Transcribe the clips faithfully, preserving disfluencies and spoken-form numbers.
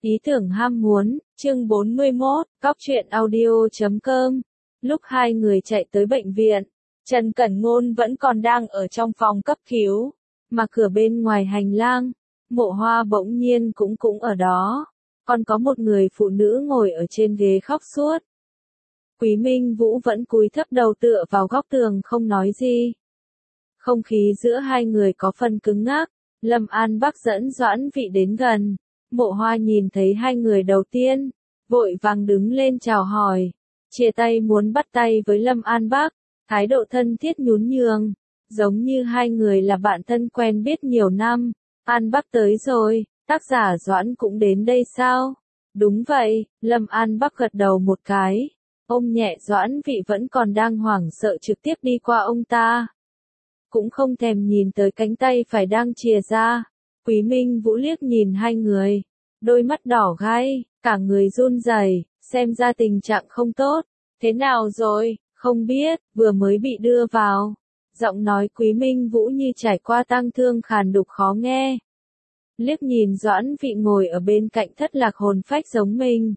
Ý tưởng ham muốn, chương bốn mươi mốt, cóc truyện audio chấm com. Lúc hai người chạy tới bệnh viện, Trần Cẩn Ngôn vẫn còn đang ở trong phòng cấp cứu, mà cửa bên ngoài hành lang, Mộ Hoa bỗng nhiên cũng cũng ở đó, còn có một người phụ nữ ngồi ở trên ghế khóc suốt. Quý Minh Vũ vẫn cúi thấp đầu tựa vào góc tường không nói gì. Không khí giữa hai người có phần cứng ngắc, Lâm An Bắc dẫn Doãn Vị đến gần. Mộ Hoa nhìn thấy hai người đầu tiên, vội vàng đứng lên chào hỏi, chia tay muốn bắt tay với Lâm An Bắc, thái độ thân thiết nhún nhường, giống như hai người là bạn thân quen biết nhiều năm. An Bắc tới rồi, tác giả Doãn cũng đến đây sao? Đúng vậy, Lâm An Bắc gật đầu một cái, ôm nhẹ Doãn Vị vẫn còn đang hoảng sợ trực tiếp đi qua ông ta. Cũng không thèm nhìn tới cánh tay phải đang chìa ra. Quý Minh Vũ liếc nhìn hai người, đôi mắt đỏ gai, cả người run rẩy, xem ra tình trạng không tốt. Thế nào rồi, không biết, vừa mới bị đưa vào. Giọng nói Quý Minh Vũ như trải qua tang thương khàn đục khó nghe. Liếc nhìn Doãn Vị ngồi ở bên cạnh thất lạc hồn phách giống mình.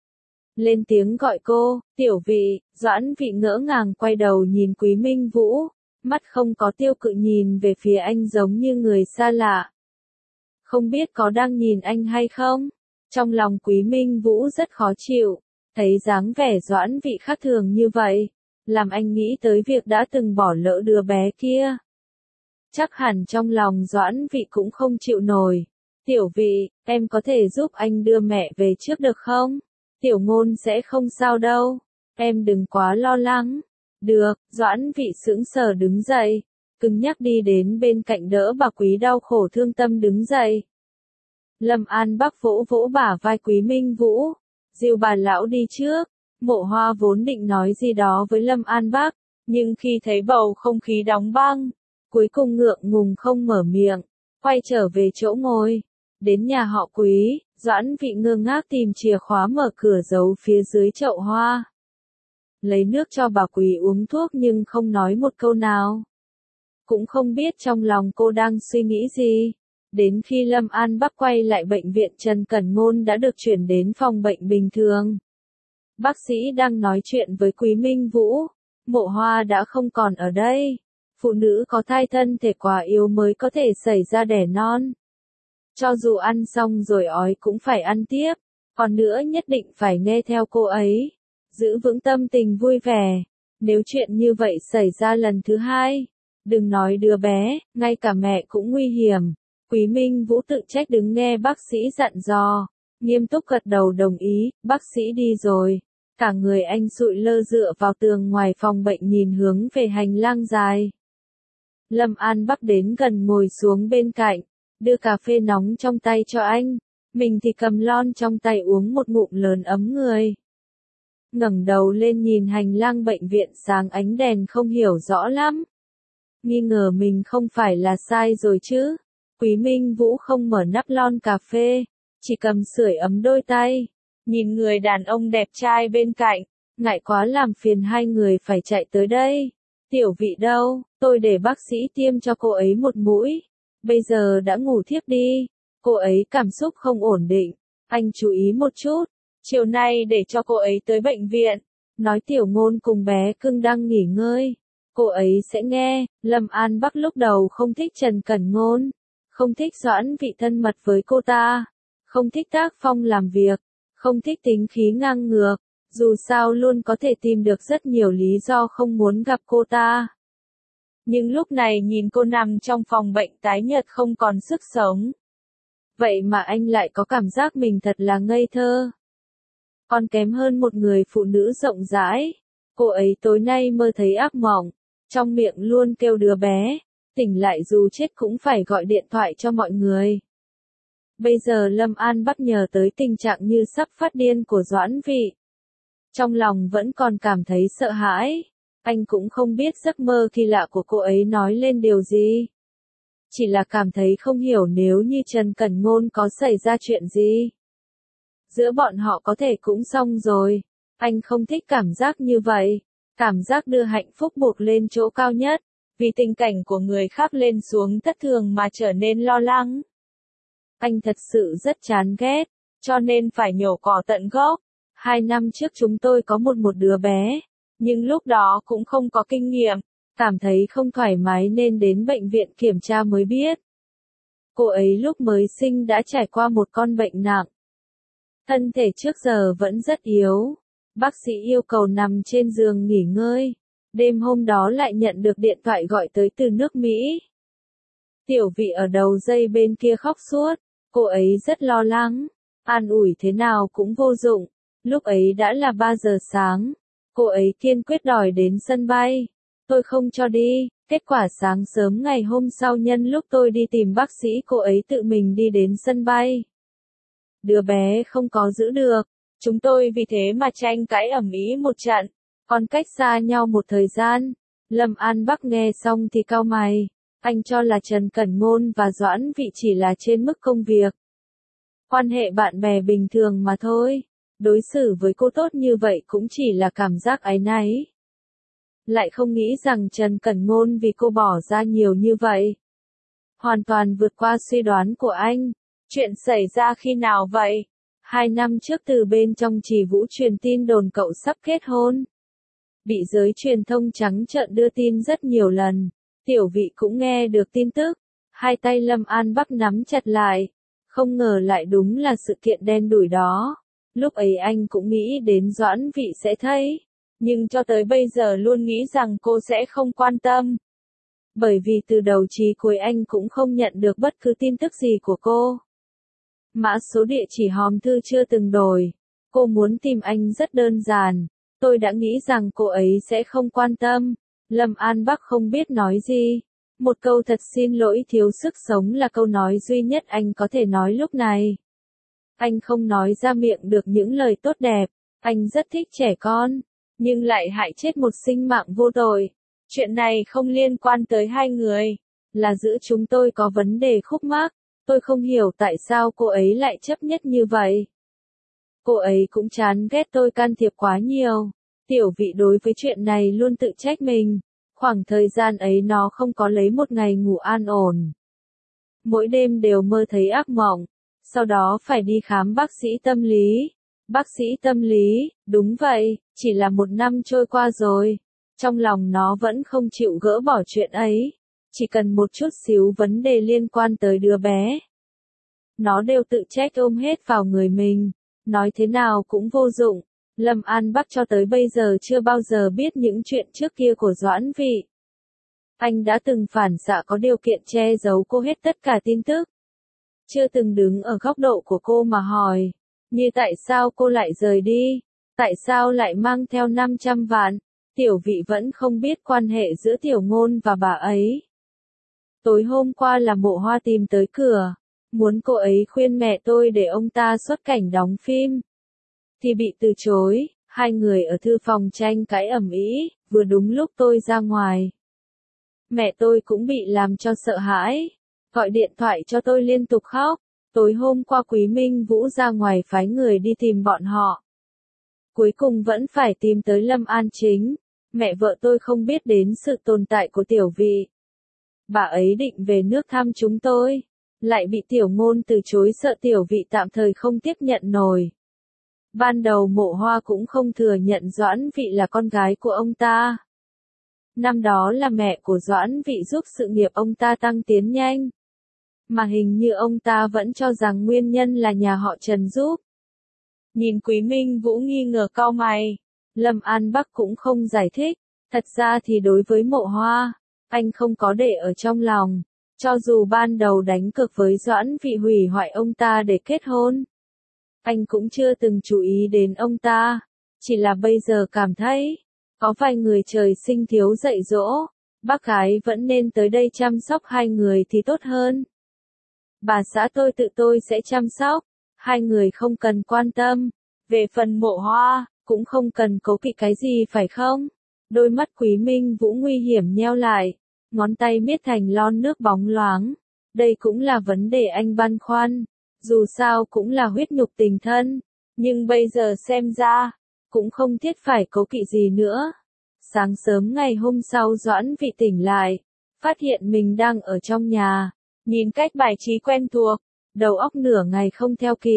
Lên tiếng gọi cô, Tiểu Vị. Doãn Vị ngỡ ngàng quay đầu nhìn Quý Minh Vũ, mắt không có tiêu cự nhìn về phía anh giống như người xa lạ. Không biết có đang nhìn anh hay không? Trong lòng Quý Minh Vũ rất khó chịu, thấy dáng vẻ Doãn Vị khác thường như vậy, làm anh nghĩ tới việc đã từng bỏ lỡ đứa bé kia. Chắc hẳn trong lòng Doãn Vị cũng không chịu nổi. Tiểu Vị, em có thể giúp anh đưa mẹ về trước được không? Tiểu Ngôn sẽ không sao đâu, em đừng quá lo lắng. Được, Doãn Vị sững sờ đứng dậy, cứng nhắc đi đến bên cạnh đỡ bà Quý đau khổ thương tâm đứng dậy. Lâm An Bắc vỗ vỗ bả vai Quý Minh Vũ, dìu bà lão đi trước. Mộ Hoa vốn định nói gì đó với Lâm An Bắc, nhưng khi thấy bầu không khí đóng băng, cuối cùng ngượng ngùng không mở miệng, quay trở về chỗ ngồi. Đến nhà họ Quý, Doãn Vị ngơ ngác tìm chìa khóa mở cửa giấu phía dưới chậu hoa. Lấy nước cho bà Quý uống thuốc nhưng không nói một câu nào. Cũng không biết trong lòng cô đang suy nghĩ gì. Đến khi Lâm An Bắc quay lại bệnh viện, Trần Cẩn Ngôn đã được chuyển đến phòng bệnh bình thường. Bác sĩ đang nói chuyện với Quý Minh Vũ. Mộ Hoa đã không còn ở đây. Phụ nữ có thai thân thể quá yếu mới có thể xảy ra đẻ non. Cho dù ăn xong rồi ói cũng phải ăn tiếp. Còn nữa nhất định phải nghe theo cô ấy. Giữ vững tâm tình vui vẻ. Nếu chuyện như vậy xảy ra lần thứ hai, đừng nói đứa bé, ngay cả mẹ cũng nguy hiểm. Quý Minh Vũ tự trách đứng nghe bác sĩ dặn dò, nghiêm túc gật đầu đồng ý. Bác sĩ đi rồi, cả người anh sụi lơ dựa vào tường ngoài phòng bệnh nhìn hướng về hành lang dài. Lâm An Bắc đến gần ngồi xuống bên cạnh, đưa cà phê nóng trong tay cho anh, mình thì cầm lon trong tay uống một ngụm lớn ấm người. Ngẩng đầu lên nhìn hành lang bệnh viện sáng ánh đèn không hiểu rõ lắm. Nghi ngờ mình không phải là sai rồi chứ. Quý Minh Vũ không mở nắp lon cà phê, chỉ cầm sưởi ấm đôi tay. Nhìn người đàn ông đẹp trai bên cạnh, ngại quá làm phiền hai người phải chạy tới đây. Tiểu Vị đâu, tôi để bác sĩ tiêm cho cô ấy một mũi. Bây giờ đã ngủ thiếp đi. Cô ấy cảm xúc không ổn định, anh chú ý một chút. Chiều nay để cho cô ấy tới bệnh viện. Nói Tiểu Ngôn cùng bé cưng đang nghỉ ngơi. Cô ấy sẽ nghe. Lâm An Bắc lúc đầu không thích Trần Cẩn Ngôn, không thích Doãn Vị thân mật với cô ta, không thích tác phong làm việc, không thích tính khí ngang ngược. Dù sao luôn có thể tìm được rất nhiều lý do không muốn gặp cô ta. Nhưng lúc này nhìn cô nằm trong phòng bệnh tái nhợt không còn sức sống. Vậy mà anh lại có cảm giác mình thật là ngây thơ. Còn kém hơn một người phụ nữ rộng rãi. Cô ấy tối nay mơ thấy ác mộng, trong miệng luôn kêu đứa bé, tỉnh lại dù chết cũng phải gọi điện thoại cho mọi người. Bây giờ Lâm An Bắc nhờ tới tình trạng như sắp phát điên của Doãn Vị. Trong lòng vẫn còn cảm thấy sợ hãi. Anh cũng không biết giấc mơ kỳ lạ của cô ấy nói lên điều gì. Chỉ là cảm thấy không hiểu nếu như Trần Cẩn Ngôn có xảy ra chuyện gì. Giữa bọn họ có thể cũng xong rồi. Anh không thích cảm giác như vậy. Cảm giác đưa hạnh phúc buộc lên chỗ cao nhất. Vì tình cảnh của người khác lên xuống thất thường mà trở nên lo lắng. Anh thật sự rất chán ghét. cho nên phải nhổ cỏ tận gốc. Hai năm trước chúng tôi có một một đứa bé, nhưng lúc đó cũng không có kinh nghiệm, cảm thấy không thoải mái nên đến bệnh viện kiểm tra mới biết. Cô ấy lúc mới sinh đã trải qua một con bệnh nặng. Thân thể trước giờ vẫn rất yếu. Bác sĩ yêu cầu nằm trên giường nghỉ ngơi. Đêm hôm đó lại nhận được điện thoại gọi tới từ nước Mỹ. Tiểu Vị ở đầu dây bên kia khóc suốt. Cô ấy rất lo lắng. An ủi thế nào cũng vô dụng. Lúc ấy đã là ba giờ sáng. Cô ấy kiên quyết đòi đến sân bay. Tôi không cho đi. Kết quả sáng sớm ngày hôm sau nhân lúc tôi đi tìm bác sĩ cô ấy tự mình đi đến sân bay. Đứa bé không có giữ được. Chúng tôi vì thế mà tranh cãi ầm ĩ một trận. Còn cách xa nhau một thời gian. Lâm An Bắc nghe xong thì cau mày. Anh cho là Trần Cẩn Ngôn và Doãn Vị chỉ là trên mức công việc. Quan hệ bạn bè bình thường mà thôi. Đối xử với cô tốt như vậy cũng chỉ là cảm giác áy náy. Lại không nghĩ rằng Trần Cẩn Ngôn vì cô bỏ ra nhiều như vậy. Hoàn toàn vượt qua suy đoán của anh. Chuyện xảy ra khi nào vậy? Hai năm trước từ bên trong Trì Vũ truyền tin đồn cậu sắp kết hôn. Bị giới truyền thông trắng trợn đưa tin rất nhiều lần. Tiểu Vị cũng nghe được tin tức. Hai tay Lâm An Bắc nắm chặt lại. Không ngờ lại đúng là sự kiện đen đủi đó. Lúc ấy anh cũng nghĩ đến Doãn Vị sẽ thấy. Nhưng cho tới bây giờ luôn nghĩ rằng cô sẽ không quan tâm. Bởi vì từ đầu chí cuối anh cũng không nhận được bất cứ tin tức gì của cô. Mã số địa chỉ hòm thư chưa từng đổi. Cô muốn tìm anh rất đơn giản. Tôi đã nghĩ rằng cô ấy sẽ không quan tâm. Lâm An Bắc không biết nói gì. Một câu thật xin lỗi thiếu sức sống là câu nói duy nhất anh có thể nói lúc này. Anh không nói ra miệng được những lời tốt đẹp. Anh rất thích trẻ con. Nhưng lại hại chết một sinh mạng vô tội. Chuyện này không liên quan tới hai người. Là giữa chúng tôi có vấn đề khúc mắc. Tôi không hiểu tại sao cô ấy lại chấp nhất như vậy. Cô ấy cũng chán ghét tôi can thiệp quá nhiều. Tiểu Vị đối với chuyện này luôn tự trách mình. Khoảng thời gian ấy nó không có lấy một ngày ngủ an ổn. Mỗi đêm đều mơ thấy ác mộng. Sau đó phải đi khám bác sĩ tâm lý. Bác sĩ tâm lý, đúng vậy, chỉ là một năm trôi qua rồi. Trong lòng nó vẫn không chịu gỡ bỏ chuyện ấy. Chỉ cần một chút xíu vấn đề liên quan tới đứa bé. Nó đều tự trách ôm hết vào người mình. Nói thế nào cũng vô dụng. Lâm An Bắc cho tới bây giờ chưa bao giờ biết những chuyện trước kia của Doãn Vị. Anh đã từng phản xạ có điều kiện che giấu cô hết tất cả tin tức. Chưa từng đứng ở góc độ của cô mà hỏi. Như tại sao cô lại rời đi? Tại sao lại mang theo năm trăm vạn? Tiểu Vị vẫn không biết quan hệ giữa Tiểu Ngôn và bà ấy. Tối hôm qua là Mộ Hoa tìm tới cửa. Muốn cô ấy khuyên mẹ tôi để ông ta xuất cảnh đóng phim. Thì bị từ chối. Hai người ở thư phòng tranh cãi ầm ĩ, vừa đúng lúc tôi ra ngoài. Mẹ tôi cũng bị làm cho sợ hãi. Gọi điện thoại cho tôi liên tục khóc. Tối hôm qua Quý Minh Vũ ra ngoài phái người đi tìm bọn họ. Cuối cùng vẫn phải tìm tới Lâm An Chính. Mẹ vợ tôi không biết đến sự tồn tại của Tiểu Vị. Bà ấy định về nước thăm chúng tôi. Lại bị Tiểu Ngôn từ chối sợ Tiểu Vị tạm thời không tiếp nhận nổi. Ban đầu Mộ Hoa cũng không thừa nhận Doãn Vị là con gái của ông ta. Năm đó là mẹ của Doãn Vị giúp sự nghiệp ông ta tăng tiến nhanh. Mà hình như ông ta vẫn cho rằng nguyên nhân là nhà họ Trần giúp. Nhìn Quý Minh Vũ nghi ngờ cau mày. Lâm An Bắc cũng không giải thích. Thật ra thì đối với Mộ Hoa, anh không có để ở trong lòng. Cho dù ban đầu đánh cược với Doãn Vị hủy hoại ông ta để kết hôn. Anh cũng chưa từng chú ý đến ông ta. Chỉ là bây giờ cảm thấy, có vài người trời sinh thiếu dạy dỗ. Bác gái vẫn nên tới đây chăm sóc hai người thì tốt hơn. Bà xã tôi tự tôi sẽ chăm sóc. Hai người không cần quan tâm. Về phần Mộ Hoa, cũng không cần cố kỵ cái gì phải không? Đôi mắt Quý Minh Vũ nguy hiểm nheo lại. Ngón tay miết thành lon nước bóng loáng. Đây cũng là vấn đề anh băn khoăn. Dù sao cũng là huyết nhục tình thân. Nhưng bây giờ xem ra, cũng không thiết phải cố kỵ gì nữa. Sáng sớm ngày hôm sau Doãn Vị tỉnh lại. Phát hiện mình đang ở trong nhà. Nhìn cách bài trí quen thuộc. Đầu óc nửa ngày không theo kịp.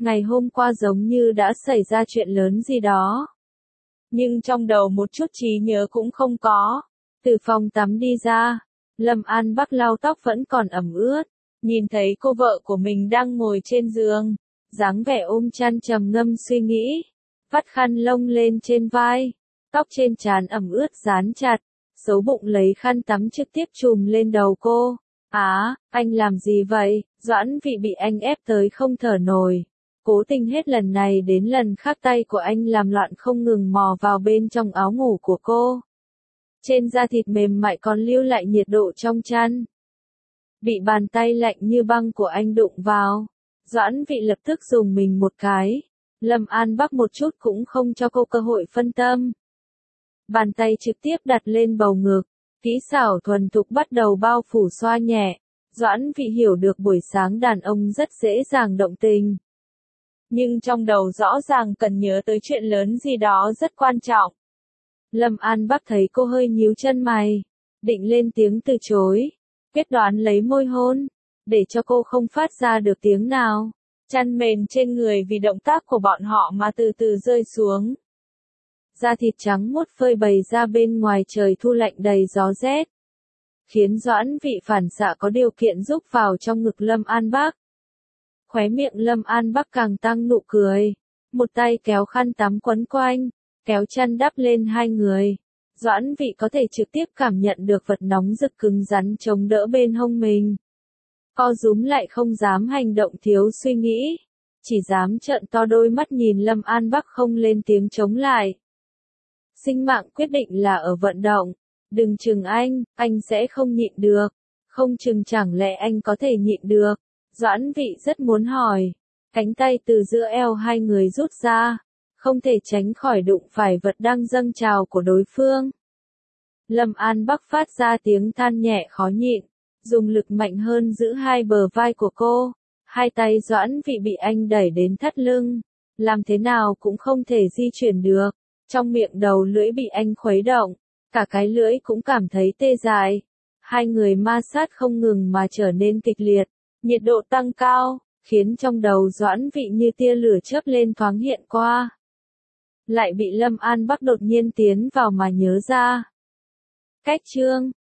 Ngày hôm qua giống như đã xảy ra chuyện lớn gì đó. Nhưng trong đầu một chút trí nhớ cũng không có. Từ phòng tắm đi ra, Lâm An Bắc lau tóc vẫn còn ẩm ướt, nhìn thấy cô vợ của mình đang ngồi trên giường, dáng vẻ ôm chăn trầm ngâm suy nghĩ, vắt khăn lông lên trên vai, tóc trên trán ẩm ướt dán chặt, xấu bụng lấy khăn tắm trực tiếp chùm lên đầu cô. Á, anh làm gì vậy? Doãn Vị bị anh ép tới không thở nổi. Cố tình hết lần này đến lần khác tay của anh làm loạn không ngừng mò vào bên trong áo ngủ của cô. Trên da thịt mềm mại còn lưu lại nhiệt độ trong chăn. Bị bàn tay lạnh như băng của anh đụng vào, Doãn Vị lập tức dùng mình một cái. Lâm An Bắc một chút cũng không cho cô cơ hội phân tâm. Bàn tay trực tiếp đặt lên bầu ngực, kỹ xảo thuần thục bắt đầu bao phủ xoa nhẹ. Doãn Vị hiểu được buổi sáng đàn ông rất dễ dàng động tình. Nhưng trong đầu rõ ràng cần nhớ tới chuyện lớn gì đó rất quan trọng. Lâm An Bắc thấy cô hơi nhíu chân mày, định lên tiếng từ chối, quyết đoán lấy môi hôn, để cho cô không phát ra được tiếng nào. Chăn mền trên người vì động tác của bọn họ mà từ từ rơi xuống. Da thịt trắng muốt phơi bày ra bên ngoài trời thu lạnh đầy gió rét, khiến Doãn Vị phản xạ có điều kiện rúc vào trong ngực Lâm An Bắc. Khóe miệng Lâm An Bắc càng tăng nụ cười, một tay kéo khăn tắm quấn quanh, kéo chăn đắp lên hai người. Doãn Vị có thể trực tiếp cảm nhận được vật nóng rực cứng rắn chống đỡ bên hông mình. Co rúm lại không dám hành động thiếu suy nghĩ, chỉ dám trợn to đôi mắt nhìn Lâm An Bắc không lên tiếng chống lại. Sinh mạng quyết định là ở vận động, đừng chừng anh, anh sẽ không nhịn được, không chừng chẳng lẽ anh có thể nhịn được. Doãn Vị rất muốn hỏi, cánh tay từ giữa eo hai người rút ra, không thể tránh khỏi đụng phải vật đang dâng trào của đối phương. Lâm An Bắc phát ra tiếng than nhẹ khó nhịn, dùng lực mạnh hơn giữ hai bờ vai của cô. Hai tay Doãn Vị bị anh đẩy đến thắt lưng, làm thế nào cũng không thể di chuyển được. Trong miệng đầu lưỡi bị anh khuấy động, cả cái lưỡi cũng cảm thấy tê dại. Hai người ma sát không ngừng mà trở nên kịch liệt, nhiệt độ tăng cao, khiến trong đầu Doãn Vị như tia lửa chớp lên thoáng hiện qua. Lại bị Lâm An Bắc đột nhiên tiến vào mà nhớ ra. Cách chương